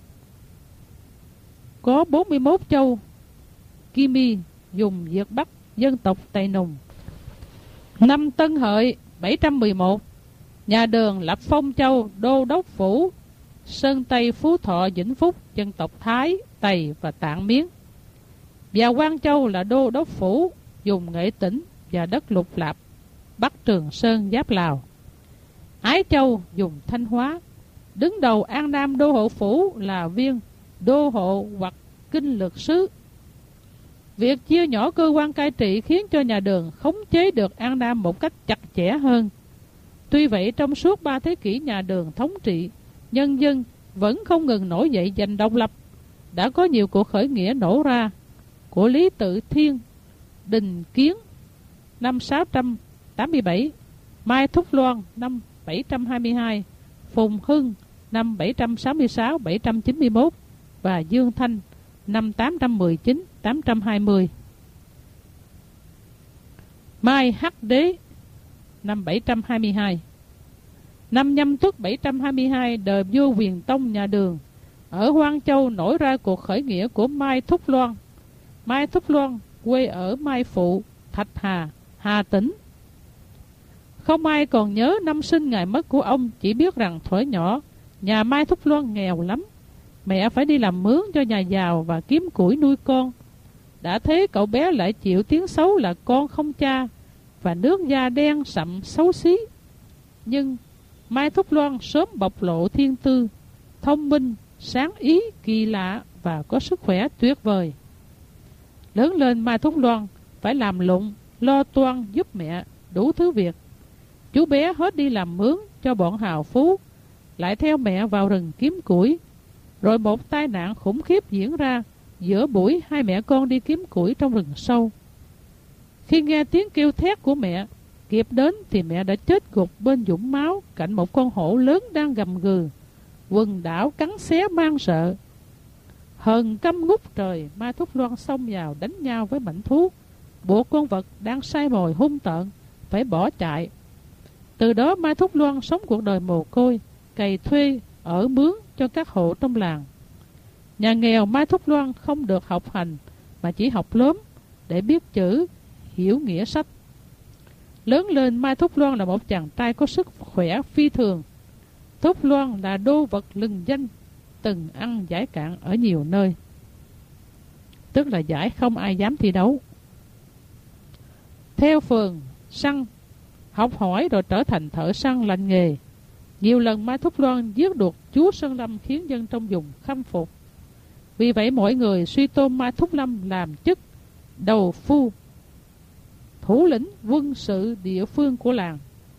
có 41 châu Kimi dùng diệt bắt dân tộc Tây Nùng. Năm Tân Hợi 711, nhà Đường lập Phong Châu đô đốc phủ, Sơn Tây Phú Thọ Vĩnh Phúc dân tộc Thái, Tày và Tạng Miến. Và Quang Châu là đô đốc phủ, dùng Nghệ Tĩnh và đất Lục Lạp, Bắc Trường Sơn giáp Lào. Ái Châu dùng Thanh Hóa. Đứng đầu An Nam đô hộ phủ là viên đô hộ hoặc kinh lược sứ. Việc chia nhỏ cơ quan cai trị khiến cho nhà Đường khống chế được An Nam một cách chặt chẽ hơn. Tuy vậy, trong suốt 3 thế kỷ nhà Đường thống trị, nhân dân vẫn không ngừng nổi dậy giành độc lập. Đã có nhiều cuộc khởi nghĩa nổ ra, của Lý Tự Thiên, Đình Kiến năm 687, Mai Thúc Loan năm 722, Phùng Hưng năm 766-791 và Dương Thanh năm 819-820. Mai Hắc Đế năm 722. Năm Nhâm Tuất 722, đời vua Huyền Tông nhà Đường, ở Hoang Châu nổi ra cuộc khởi nghĩa của Mai Thúc Loan. Mai Thúc Loan quê ở Mai Phụ, Thạch Hà, Hà Tĩnh. Không ai còn nhớ năm sinh ngày mất của ông, chỉ biết rằng thuở nhỏ nhà Mai Thúc Loan nghèo lắm. Mẹ phải đi làm mướn cho nhà giàu và kiếm củi nuôi con. Đã thế cậu bé lại chịu tiếng xấu là con không cha và nước da đen sậm xấu xí. Nhưng Mai Thúc Loan sớm bộc lộ thiên tư, thông minh, sáng ý, kỳ lạ và có sức khỏe tuyệt vời. Lớn lên, Mai Thúc Loan phải làm lụng, lo toan giúp mẹ đủ thứ việc. Chú bé hết đi làm mướn cho bọn hào phú, lại theo mẹ vào rừng kiếm củi. Rồi một tai nạn khủng khiếp diễn ra giữa buổi hai mẹ con đi kiếm củi trong rừng sâu. Khi nghe tiếng kêu thét của mẹ kịp đến thì mẹ đã chết gục bên vũng máu cạnh một con hổ lớn đang gầm gừ, quần đảo cắn xé man sợ. Hờn căm ngút trời, Mai Thúc Loan xông vào đánh nhau với mãnh thú, buộc con vật đang say mồi hung tợn phải bỏ chạy. Từ đó Mai Thúc Loan sống cuộc đời mồ côi, cày thuê ở mướn cho các hộ trong làng. Nhà nghèo Mai Thúc Loan không được học hành mà chỉ học lớm để biết chữ, hiểu nghĩa sách. Lớn lên, Mai Thúc Loan là một chàng trai có sức khỏe phi thường. Thúc Loan là đô vật lừng danh, từng ăn giải cạn ở nhiều nơi, tức là giải không ai dám thi đấu. Theo phường săn, học hỏi rồi trở thành thợ săn lành nghề. Nhiều lần Mai Thúc Loan giết được chúa Sơn Lâm khiến dân trong vùng khâm phục. Vì vậy mọi người suy tôn Mai Thúc Lâm làm chức đầu phu, thủ lĩnh quân sự địa phương của làng.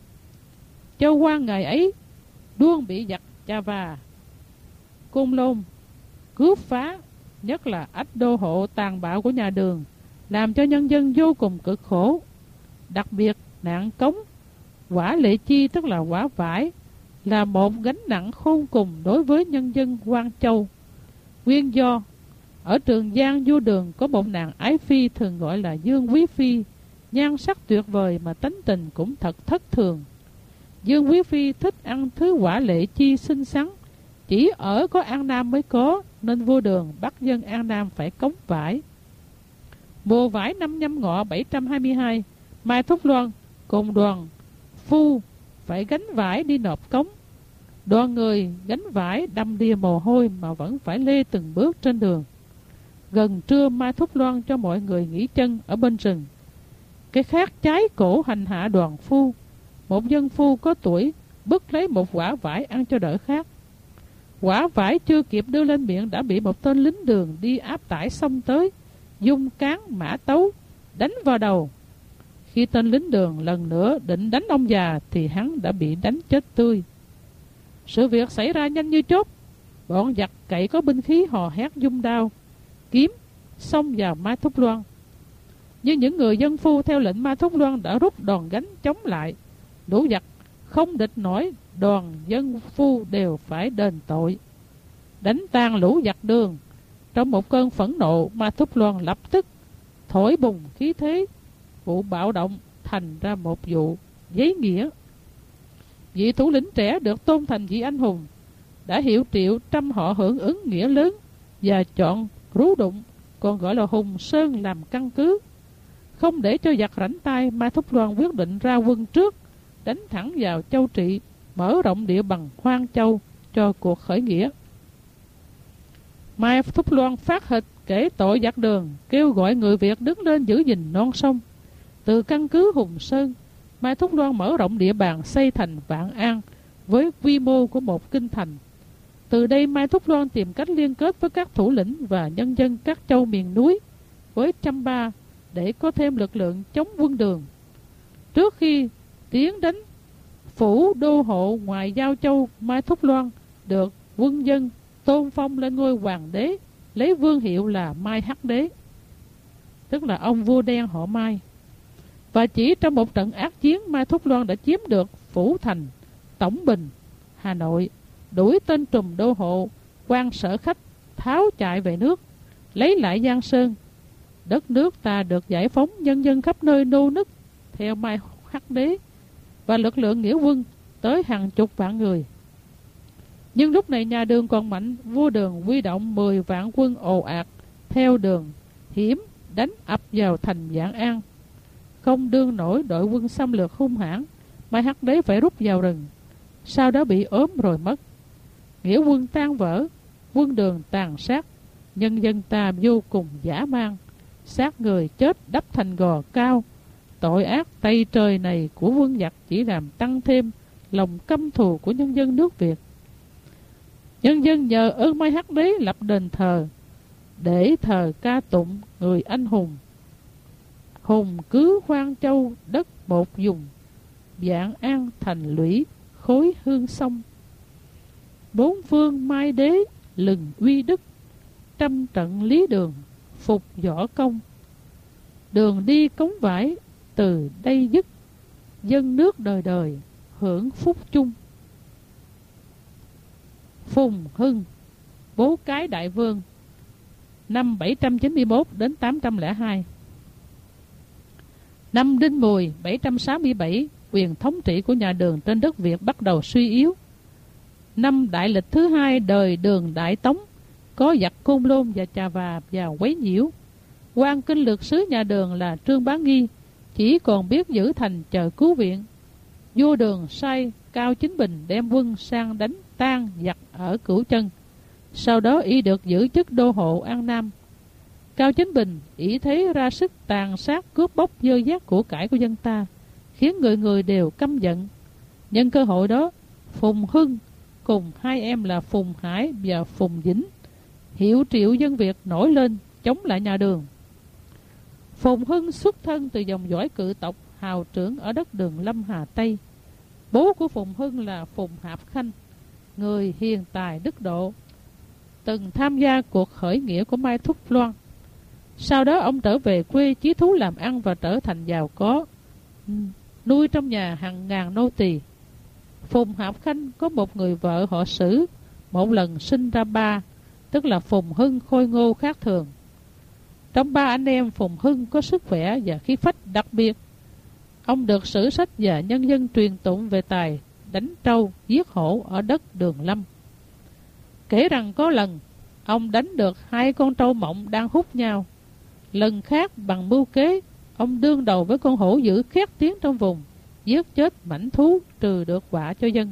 Châu Quan ngày ấy luôn bị giặc Chava, Côn Lôn cướp phá, nhất là ách đô hộ tàn bạo của nhà Đường, làm cho nhân dân vô cùng cực khổ. Đặc biệt nạn cống, quả lệ chi tức là quả vải, là một gánh nặng khôn cùng đối với nhân dân Quan Châu. Nguyên do ở Trường Giang vua Đường có một nàng ái phi thường gọi là Dương Quý Phi, nhan sắc tuyệt vời mà tánh tình cũng thật thất thường. Dương Quý Phi thích ăn thứ quả lệ chi xinh xắn, chỉ ở có An Nam mới có, nên vua Đường bắt dân An Nam phải cống vải. Mùa vải năm Nhâm Ngọ 722, Mai Thúc Loan cùng đoàn phu phải gánh vải đi nộp cống. Đoàn người gánh vải đầm đìa mồ hôi mà vẫn phải lê từng bước trên đường. Gần trưa, Mai Thúc Loan cho mọi người nghỉ chân ở bên rừng. Cái khát cháy cổ hành hạ đoàn phu. Một dân phu có tuổi bứt lấy một quả vải ăn cho đỡ khát. Quả vải chưa kịp đưa lên miệng đã bị một tên lính Đường đi áp tải xông tới, dung cán mã tấu đánh vào đầu. Khi tên lính Đường lần nữa định đánh ông già thì hắn đã bị đánh chết tươi. Sự việc xảy ra nhanh như chớp. Bọn giặc cậy có binh khí hò hét dung đao, kiếm xông vào Mai Thúc Loan. Nhưng những người dân phu theo lệnh Mai Thúc Loan đã rút đòn gánh chống lại. Lũ giặc không địch nổi, đoàn dân phu đều phải đền tội, đánh tan lũ giặc Đường. Trong một cơn phẫn nộ, Mai Thúc Loan lập tức thổi bùng khí thế, vụ bạo động thành ra một vụ giấy nghĩa. Vị thủ lĩnh trẻ được tôn thành vị anh hùng đã hiệu triệu trăm họ hưởng ứng nghĩa lớn và chọn Rú Đụng, còn gọi là Hùng Sơn, làm căn cứ. Không để cho giặc rảnh tay, Mai Thúc Loan quyết định ra quân trước, đánh thẳng vào Châu Trị, mở rộng địa bằng Hoang Châu cho cuộc khởi nghĩa. Mai Thúc Loan phát hịch kể tội giặc Đường, kêu gọi người Việt đứng lên giữ gìn non sông. Từ căn cứ Hùng Sơn, Mai Thúc Loan mở rộng địa bàn xây thành Vạn An với quy mô của một kinh thành. Từ đây Mai Thúc Loan tìm cách liên kết với các thủ lĩnh và nhân dân các châu miền núi với Chăm Ba để có thêm lực lượng chống quân Đường. Trước khi tiến đến phủ đô hộ ngoài Giao Châu, Mai Thúc Loan được quân dân tôn phong lên ngôi hoàng đế, lấy vương hiệu là Mai Hắc Đế, tức là ông vua đen họ Mai. Và chỉ trong một trận ác chiến, Mai Thúc Loan đã chiếm được phủ thành Tổng Bình, Hà Nội, đuổi tên trùm đô hộ Quan Sở Khách tháo chạy về nước, lấy lại Giang Sơn. Đất nước ta được giải phóng, nhân dân khắp nơi nô nức theo Mai Hắc Đế, và lực lượng nghĩa quân tới hàng chục vạn người. Nhưng lúc này nhà Đường còn mạnh, vua Đường huy động 10 vạn quân ồ ạt theo đường hiểm đánh ập vào thành Vạn An. Không đương nổi đội quân xâm lược hung hãn, Mai Hắc Đế phải rút vào rừng, sau đó bị ốm rồi mất. Nghĩa quân tan vỡ, quân Đường tàn sát, nhân dân ta vô cùng dã man, xác người chết đắp thành gò cao. Tội ác tây trời này của quân giặc chỉ làm tăng thêm lòng căm thù của nhân dân nước Việt. Nhân dân nhờ ơn Mai Hắc Đế lập đền thờ để thờ ca tụng người anh hùng. Hùng cứ Hoang Châu đất một vùng, Vạn An thành lũy khối hương sông. Bốn phương Mai Đế lừng uy đức, trăm trận Lý Đường phục võ công. Đường đi cống vải từ đây dứt, dân nước đời đời hưởng phúc chung. Phùng Hưng, bố cái đại vương, năm 791 đến 802. Năm Đinh Mùi 767, quyền thống trị của nhà Đường trên đất Việt bắt đầu suy yếu. Năm Đại Lịch thứ hai đời Đường Đại Tống, có giặc Côn Lôn và Chà Và vào quấy nhiễu. Quan kinh lược sứ nhà Đường là Trương Bá Nghi chỉ còn biết giữ thành chờ cứu viện. Vua Đường sai Cao Chính Bình đem quân sang đánh tan giặc ở Cửu Chân. Sau đó y được giữ chức đô hộ An Nam. Cao Chính Bình ỷ thế ra sức tàn sát cướp bóc dơ dác của cải của dân ta, khiến người người đều căm giận. Nhân cơ hội đó, Phùng Hưng cùng hai em là Phùng Hải và Phùng Vĩnh hiệu triệu dân Việt nổi lên chống lại nhà Đường. Phùng Hưng xuất thân từ dòng dõi cự tộc hào trưởng ở đất Đường Lâm Hà Tây. Bố của Phùng Hưng là Phùng Hạp Khanh, người hiền tài đức độ, từng tham gia cuộc khởi nghĩa của Mai Thúc Loan. Sau đó ông trở về quê chí thú làm ăn và trở thành giàu có, nuôi trong nhà hàng ngàn nô tỳ. Phùng Hạp Khanh có một người vợ họ Sử, một lần sinh ra ba, tức là Phùng Hưng khôi ngô khác thường. Trong ba anh em, Phùng Hưng có sức khỏe và khí phách đặc biệt. Ông được sử sách và nhân dân truyền tụng về tài đánh trâu, giết hổ ở đất Đường Lâm. Kể rằng có lần, ông đánh được hai con trâu mộng đang hút nhau. Lần khác bằng mưu kế, ông đương đầu với con hổ dữ khét tiếng trong vùng, giết chết mãnh thú, trừ được họa cho dân.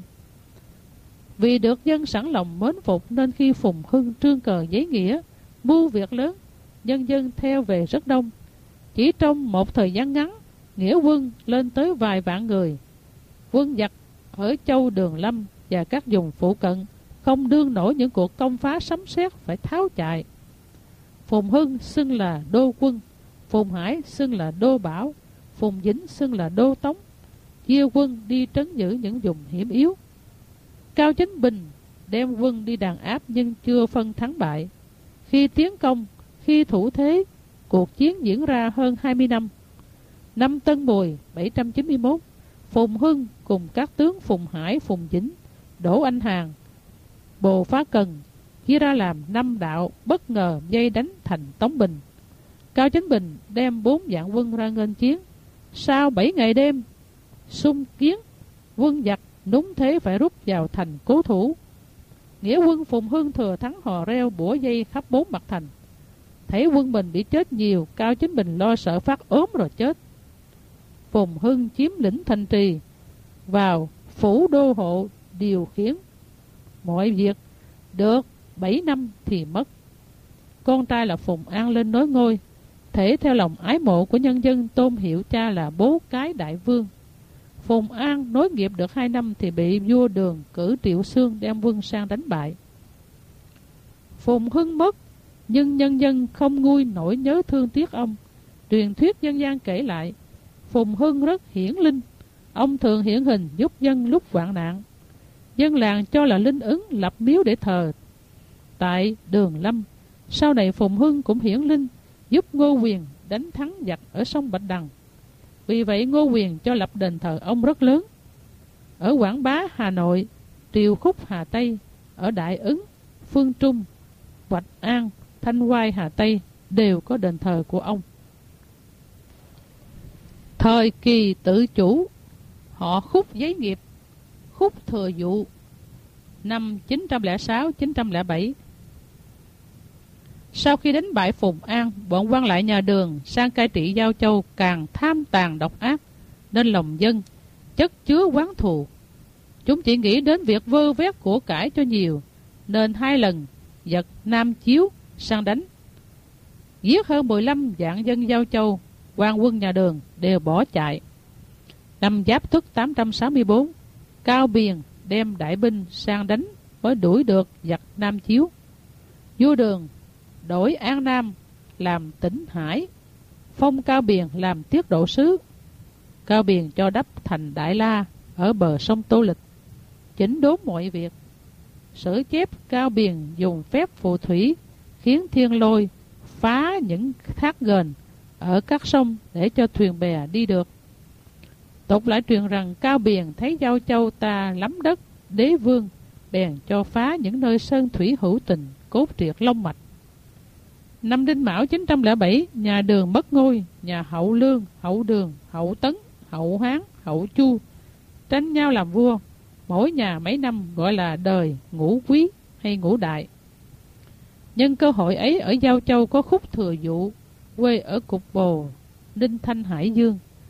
Vì được dân sẵn lòng mến phục nên khi Phùng Hưng trương cờ giấy nghĩa, mưu việc lớn, nhân dân theo về rất đông. Chỉ trong một thời gian ngắn, nghĩa quân lên tới vài vạn người. Quân giặc ở châu Đường Lâm và các vùng phụ cận không đương nổi những cuộc công phá sấm sét, phải tháo chạy. Phùng Hưng xưng là đô quân, Phùng Hải xưng là đô bảo, Phùng Vĩnh xưng là đô tống, chia quân đi trấn giữ những vùng hiểm yếu. Cao Chính Bình đem quân đi đàn áp nhưng chưa phân thắng bại. Khi tiến công, khi thủ thế, cuộc chiến diễn ra hơn 20 năm. Năm Tân Mùi 791, Phùng Hưng cùng các tướng Phùng Hải, Phùng Vĩnh, Đỗ Anh Hàn, Bồ Phá Cần chia ra làm 5 đạo, bất ngờ dây đánh thành Tống Bình. Cao Chính Bình đem 4 vạn quân ra nghênh chiến. Sau 7 ngày đêm xung kiến, quân giặc núng thế phải rút vào thành cố thủ. Nghĩa quân Phùng Hưng thừa thắng hò reo bủa dây khắp 4 mặt thành. Thấy quân mình bị chết nhiều, Cao Chính Bình lo sợ phát ốm rồi chết. Phùng Hưng chiếm lĩnh thành trì, vào phủ đô hộ điều khiển mọi việc, được 7 năm thì mất. Con trai là Phùng An lên nối ngôi, thể theo lòng ái mộ của nhân dân tôn hiệu cha là bố cái đại vương. Phùng An nối nghiệp được 2 năm thì bị vua Đường cử Triệu Xương đem quân sang đánh bại. Phùng Hưng mất, nhưng nhân dân không nguôi nỗi nhớ thương tiếc ông. Truyền thuyết dân gian kể lại, Phùng Hưng rất hiển linh, ông thường hiện hình giúp dân lúc hoạn nạn. Dân làng cho là linh ứng, lập miếu để thờ tại Đường Lâm. Sau này Phùng Hưng cũng hiển linh, giúp Ngô Quyền đánh thắng giặc ở sông Bạch Đằng. Vì vậy Ngô Quyền cho lập đền thờ ông rất lớn. Ở Quảng Bá, Hà Nội, Triều Khúc, Hà Tây, ở Đại Ứng, Phương Trung, Bạch An, Thanh Oai, Hà Tây đều có đền thờ của ông. Thời kỳ tự chủ, họ Khúc giấy nghiệp, Khúc thừa dụ, năm 906-907. Sau khi đánh bại Phùng An, bọn quan lại nhà Đường sang cai trị Giao Châu càng tham tàn độc ác, nên lòng dân chất chứa oán thù. Chúng chỉ nghĩ đến việc vơ vét của cải cho nhiều, nên 2 lần giật Nam Chiếu sang đánh, giết hơn 15 vạn dân Giao Châu. Quan quân nhà Đường đều bỏ chạy. Năm Giáp Tuất 864, Cao Biền đem đại binh sang đánh mới đuổi được giặc Nam Chiếu. Vua Đường đổi An Nam làm Tỉnh Hải, phong Cao Biền làm tiết độ sứ. Cao Biền cho đắp thành Đại La ở bờ sông Tô Lịch, chỉnh đốn mọi việc. Sử chép Cao Biền dùng phép phù thủy khiến thiên lôi phá những thác ghềnh ở các sông để cho thuyền bè đi được. Tục lại truyền rằng Cao Biền thấy Giao Châu ta lắm đất đế vương, bèn cho phá những nơi sơn thủy hữu tình, cốt triệt long mạch. Năm Đinh Mão 907, nhà Đường mất ngôi, nhà Hậu Lương, Hậu Đường, Hậu Tấn, Hậu Hán, Hậu Chu tranh nhau làm vua, mỗi nhà mấy năm, gọi là đời ngũ quý hay ngũ đại. Nhân cơ hội ấy, ở Giao Châu có Khúc thừa dụ, quê ở Cục Bồ, Ninh Thanh, Hải Dương.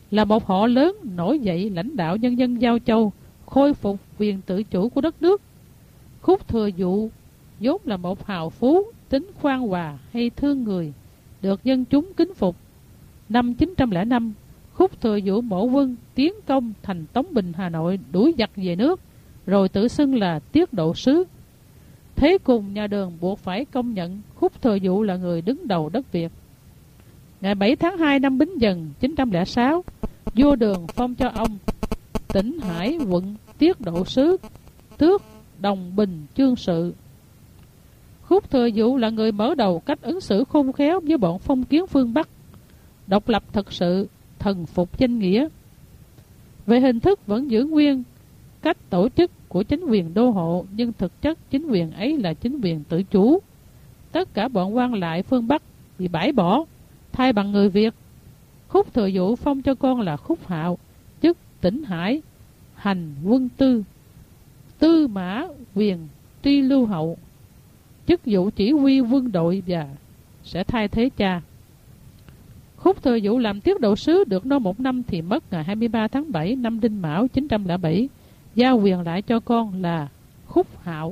là một họ lớn nổi dậy lãnh đạo nhân dân Giao Châu, khôi phục quyền tự chủ của đất nước. Khúc Thừa Dụ vốn là một hào phú, tính khoan hòa hay thương người, được dân chúng kính phục. Năm 905, Khúc Thừa Dụ mộ quân tiến công thành Tống Bình Hà Nội, đuổi giặc về nước, rồi tự xưng là Tiết Độ Sứ. Thế cùng nhà Đường buộc phải công nhận Khúc Thừa Dụ là người đứng đầu đất Việt. Ngày 7 tháng 2 năm Bính Dần 906, vua Đường phong cho ông Tỉnh Hải quận Tiết Độ Sứ, tước Đồng Bình chương sự. Khúc Thừa Dụ là người mở đầu cách ứng xử khôn khéo với bọn phong kiến phương Bắc, độc lập thật sự, thần phục danh nghĩa. Về hình thức vẫn giữ nguyên cách tổ chức của chính quyền đô hộ, nhưng thực chất chính quyền ấy là chính quyền tự chủ. Tất cả bọn quan lại phương Bắc bị bãi bỏ, thay bằng người Việt. Khúc Thừa Dụ phong cho con là Khúc Hạo, chức Tỉnh Hải, hành quân tư, Tư Mã Quyền Tri Lưu Hậu, chức vụ chỉ huy quân đội và sẽ thay thế cha. Khúc Thừa Dụ làm Tiết Độ Sứ được no 1 năm thì mất ngày 23 tháng 7 năm Đinh Mão 907, giao quyền lại cho con là Khúc Hạo.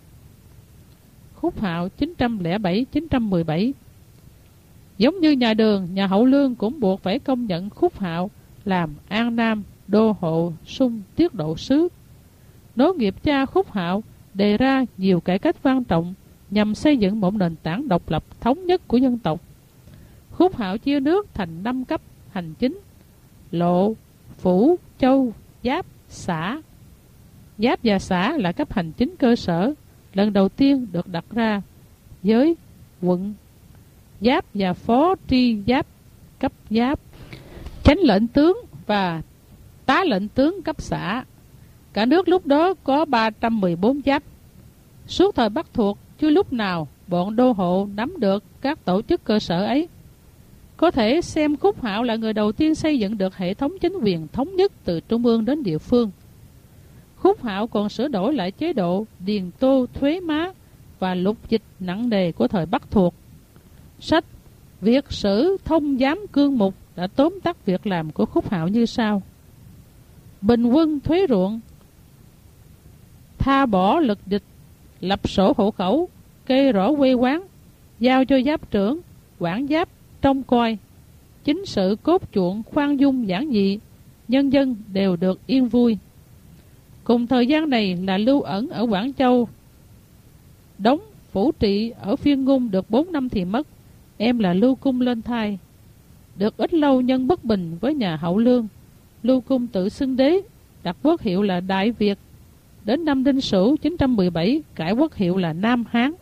Khúc Hạo 907-917. Giống như nhà Đường, nhà Hậu Lương cũng buộc phải công nhận Khúc Hạo làm An Nam đô hộ sung Tiết Độ Sứ. Nối nghiệp cha Khúc Hạo đề ra nhiều cải cách quan trọng nhằm xây dựng một nền tảng độc lập thống nhất của dân tộc. Khúc Hạo chia nước thành 5 cấp hành chính: Lộ, Phủ, Châu, Giáp, Xã. Giáp và Xã là cấp hành chính cơ sở, lần đầu tiên được đặt ra với quận. Giáp và Phó Tri Giáp cấp Giáp, Chánh lệnh tướng và Tá lệnh tướng cấp xã. Cả nước lúc đó có 314 giáp. Suốt thời Bắc thuộc, chưa lúc nào bọn đô hộ nắm được các tổ chức cơ sở ấy. Có thể xem Khúc Hạo là người đầu tiên xây dựng được hệ thống chính quyền thống nhất từ trung ương đến địa phương. Khúc Hạo còn sửa đổi lại chế độ điền tô thuế má và lục dịch nặng nề của thời Bắc thuộc. Sách Việt sử thông giám cương mục đã tóm tắt việc làm của Khúc Hạo như sau: bình quân thuế ruộng, tha bỏ lực địch, lập sổ hộ khẩu, kê rõ quê quán, giao cho giáp trưởng, quản giáp, trông coi. Chính sự cốt chuộng khoan dung giản dị, nhân dân đều được yên vui. Cùng thời gian này là Lưu Ẩn ở Quảng Châu đóng phủ trị ở Phiên Ngôn được 4 năm thì mất. Em là Lưu Cung lên thai. Được ít lâu nhân bất bình với nhà Hậu Lương, Lưu Cung tự xưng đế, đặt quốc hiệu là Đại Việt. Đến năm Đinh Sửu 917 cải quốc hiệu là Nam Hán.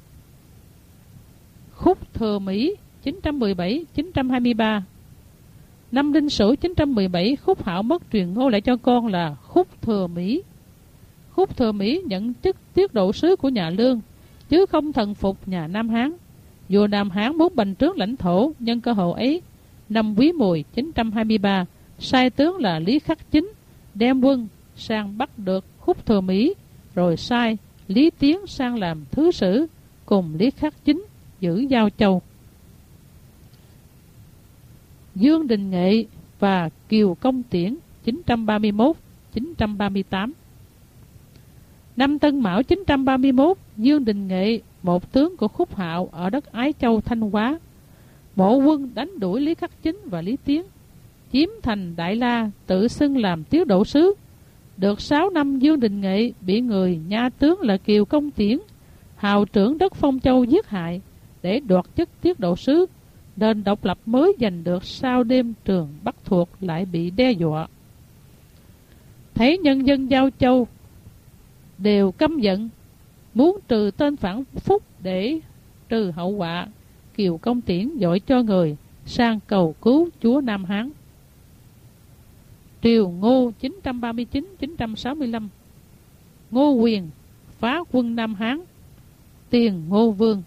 Khúc Thừa Mỹ 917-923. Năm Đinh Sửu 917, Khúc Hạo mất truyền ngôi lại cho con là Khúc Thừa Mỹ. Khúc Thừa Mỹ nhận chức Tiết Độ Sứ của nhà Lương, chứ không thần phục nhà Nam Hán. Vua Nam Hán muốn bành trướng lãnh thổ, nhân cơ hội ấy, năm Quý Mùi 923, sai tướng là Lý Khắc Chính đem quân sang bắt được Khúc Thừa Mỹ, rồi sai Lý Tiến sang làm thứ sử, cùng Lý Khắc Chính giữ Giao Châu. Dương Đình Nghệ và Kiều Công Tiễn 931-938. Năm Tân Mão 931, Dương Đình Nghệ, một tướng của Khúc Hạo ở đất Ái Châu Thanh Hóa, mộ quân đánh đuổi Lý Khắc Chính và Lý Tiến, chiếm thành Đại La, tự xưng làm Tiết Độ Sứ. Được 6 năm, Dương Đình Nghệ bị người nha tướng là Kiều Công Tiễn, hào trưởng đất Phong Châu giết hại để đoạt chức Tiết Độ Sứ. Nền độc lập mới giành được sau đêm Trường Bắc thuộc lại bị đe dọa. Thấy nhân dân Giao Châu đều căm giận, muốn trừ tên phản phúc để trừ hậu họa, Kiều Công Tiễn dội cho người sang cầu cứu chúa Nam Hán. Triều Ngô 939-965. Ngô Quyền phá quân Nam Hán, Tiền Ngô Vương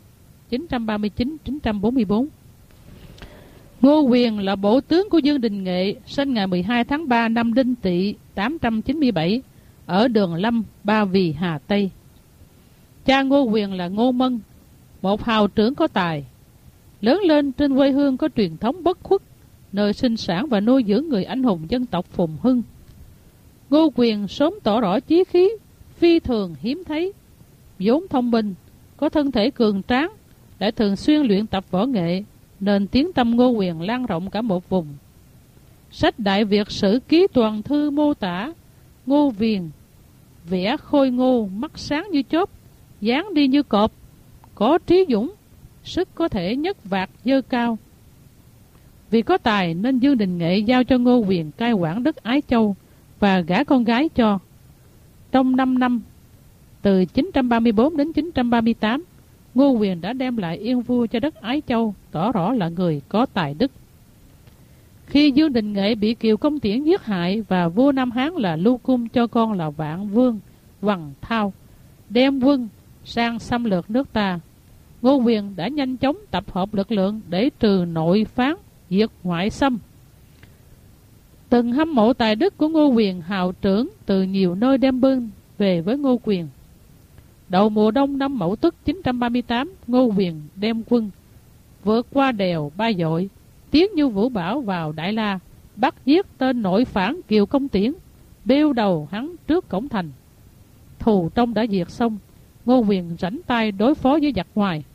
939-944. Ngô Quyền là bộ tướng của Dương Đình Nghệ, sinh ngày 12 tháng 3 năm Đinh Tỵ 897 ở Đường Lâm, Ba Vì, Hà Tây. Cha Ngô Quyền là Ngô Mân, một hào trưởng có tài, lớn lên trên quê hương có truyền thống bất khuất, nơi sinh sản và nuôi dưỡng người anh hùng dân tộc Phùng Hưng. Ngô Quyền sớm tỏ rõ chí khí, phi thường hiếm thấy, vốn thông minh, có thân thể cường tráng, lại thường xuyên luyện tập võ nghệ, nên tiếng tăm Ngô Quyền lan rộng cả một vùng. Sách Đại Việt Sử Ký Toàn Thư mô tả Ngô Quyền vẻ khôi ngô, mắt sáng như chớp, dáng đi như cọp, có trí dũng, sức có thể nhấc vạt dơ cao. Vì có tài nên Dương Đình Nghệ giao cho Ngô Quyền cai quản đất Ái Châu và gả con gái cho. Trong 5 năm, từ 934 đến 938, Ngô Quyền đã đem lại yên vui cho đất Ái Châu, tỏ rõ là người có tài đức. Khi Dương Đình Nghệ bị Kiều Công Tiễn giết hại và vua Nam Hán là Lưu Cung cho con là Vạn Vương Hoằng Thao đem quân sang xâm lược nước ta, Ngô Quyền đã nhanh chóng tập hợp lực lượng để trừ nội phán, diệt ngoại xâm. Từng hâm mộ tài đức của Ngô Quyền hào trưởng từ nhiều nơi đem binh về với Ngô Quyền. Đầu mùa đông năm Mậu Tuất 938, Ngô Quyền đem quân vượt qua đèo Ba Dội, tiến như vũ bão vào Đại La, bắt giết tên nội phản Kiều Công Tiễn, bêu đầu hắn trước cổng thành. Thù trong đã diệt xong, Ngô Quyền rảnh tay đối phó với giặc ngoài.